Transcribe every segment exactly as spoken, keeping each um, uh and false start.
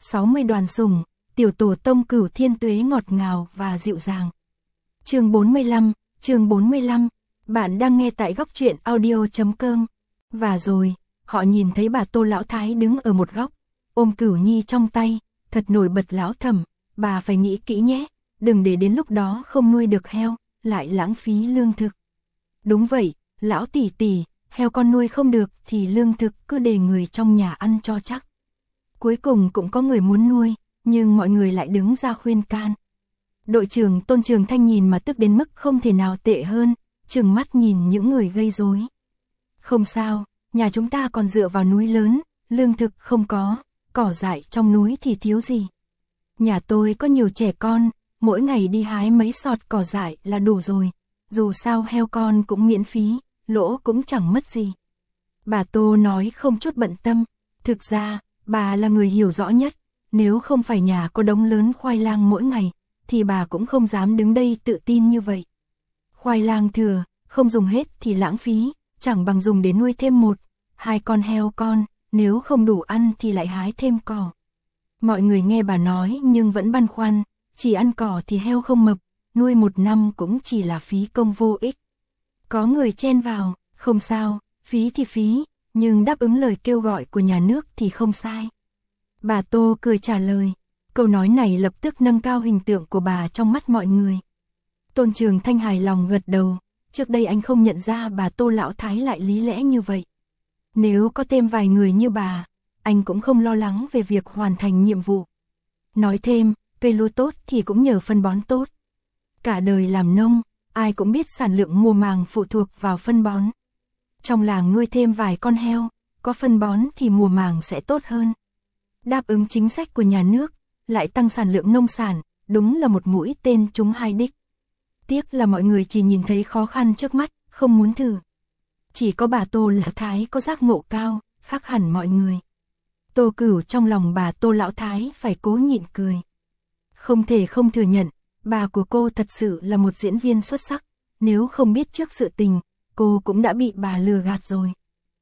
sáu mươi đoàn sủng, tiểu tổ tông Cửu Thiên Tuế ngọt ngào và dịu dàng. Chương bốn mươi lăm, chương bốn mươi lăm, bạn đang nghe tại góc truyện audio chấm com. Và rồi, họ nhìn thấy bà Tô lão thái đứng ở một góc, ôm Cửu Nhi trong tay, thật nổi bật lão thẩm, bà phải nghĩ kỹ nhé, đừng để đến lúc đó không nuôi được heo, lại lãng phí lương thực. Đúng vậy, lão tỷ tỷ, heo con nuôi không được thì lương thực cứ để người trong nhà ăn cho chắc. Cuối cùng cũng có người muốn nuôi, nhưng mọi người lại đứng ra khuyên can. Đội trưởng Tôn Trường Thanh nhìn mà tức đến mức không thể nào tệ hơn, trừng mắt nhìn những người gây rối. Không sao, nhà chúng ta còn dựa vào núi lớn, lương thực không có, cỏ dại trong núi thì thiếu gì. Nhà tôi có nhiều trẻ con, mỗi ngày đi hái mấy sọt cỏ dại là đủ rồi, dù sao heo con cũng miễn phí, lỗ cũng chẳng mất gì. Bà Tô nói không chút bận tâm, thực ra, bà là người hiểu rõ nhất, nếu không phải nhà có đống lớn khoai lang mỗi ngày, thì bà cũng không dám đứng đây tự tin như vậy. Khoai lang thừa, không dùng hết thì lãng phí, chẳng bằng dùng để nuôi thêm một, hai con heo con, nếu không đủ ăn thì lại hái thêm cỏ. Mọi người nghe bà nói nhưng vẫn băn khoăn, chỉ ăn cỏ thì heo không mập, nuôi một năm cũng chỉ là phí công vô ích. Có người chen vào, không sao, phí thì phí, nhưng đáp ứng lời kêu gọi của nhà nước thì không sai. Bà Tô cười trả lời, câu nói này lập tức nâng cao hình tượng của bà trong mắt mọi người. Tôn Trường Thanh hài lòng gật đầu, trước đây anh không nhận ra bà Tô lão thái lại lý lẽ như vậy. Nếu có thêm vài người như bà, anh cũng không lo lắng về việc hoàn thành nhiệm vụ. Nói thêm, cây lúa tốt thì cũng nhờ phân bón tốt. Cả đời làm nông, ai cũng biết sản lượng mùa màng phụ thuộc vào phân bón. Trong làng nuôi thêm vài con heo, có phân bón thì mùa màng sẽ tốt hơn. Đáp ứng chính sách của nhà nước, lại tăng sản lượng nông sản, đúng là một mũi tên trúng hai đích. Tiếc là mọi người chỉ nhìn thấy khó khăn trước mắt, không muốn thử. Chỉ có bà Tô lão thái có giác ngộ cao, khác hẳn mọi người. Tô Cửu trong lòng bà Tô lão thái phải cố nhịn cười. Không thể không thừa nhận, bà của cô thật sự là một diễn viên xuất sắc, nếu không biết trước sự tình, cô cũng đã bị bà lừa gạt rồi.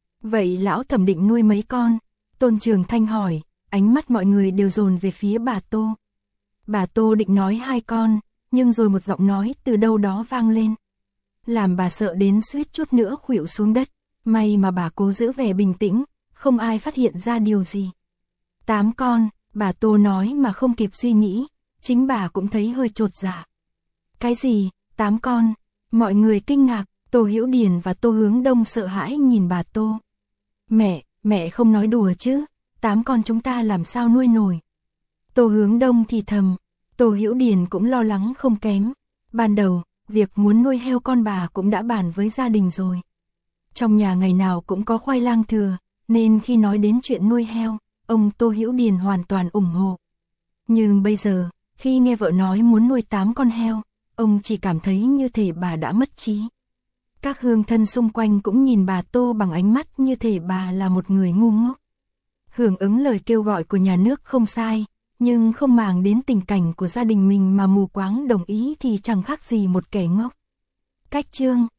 Vậy lão thẩm định nuôi mấy con? Tôn Trường Thanh hỏi, ánh mắt mọi người đều dồn về phía bà Tô. Bà Tô định nói hai con, nhưng rồi một giọng nói từ đâu đó vang lên. Làm bà sợ đến suýt chút nữa khuỵu xuống đất, may mà bà cố giữ vẻ bình tĩnh, không ai phát hiện ra điều gì. Tám con, bà Tô nói mà không kịp suy nghĩ, chính bà cũng thấy hơi chột dạ. Cái gì, tám con? Mọi người kinh ngạc, Tô Hữu Điền và Tô Hướng Đông sợ hãi nhìn bà Tô. Mẹ, mẹ không nói đùa chứ, tám con chúng ta làm sao nuôi nổi. Tô Hướng Đông thì thầm, Tô Hữu Điền cũng lo lắng không kém. Ban đầu, việc muốn nuôi heo con bà cũng đã bàn với gia đình rồi. Trong nhà ngày nào cũng có khoai lang thừa, nên khi nói đến chuyện nuôi heo, ông Tô Hữu Điền hoàn toàn ủng hộ. Nhưng bây giờ, khi nghe vợ nói muốn nuôi tám con heo, ông chỉ cảm thấy như thể bà đã mất trí. Các hương thân xung quanh cũng nhìn bà Tô bằng ánh mắt như thể bà là một người ngu ngốc. Hưởng ứng lời kêu gọi của nhà nước không sai, nhưng không màng đến tình cảnh của gia đình mình mà mù quáng đồng ý thì chẳng khác gì một kẻ ngốc. Cách chương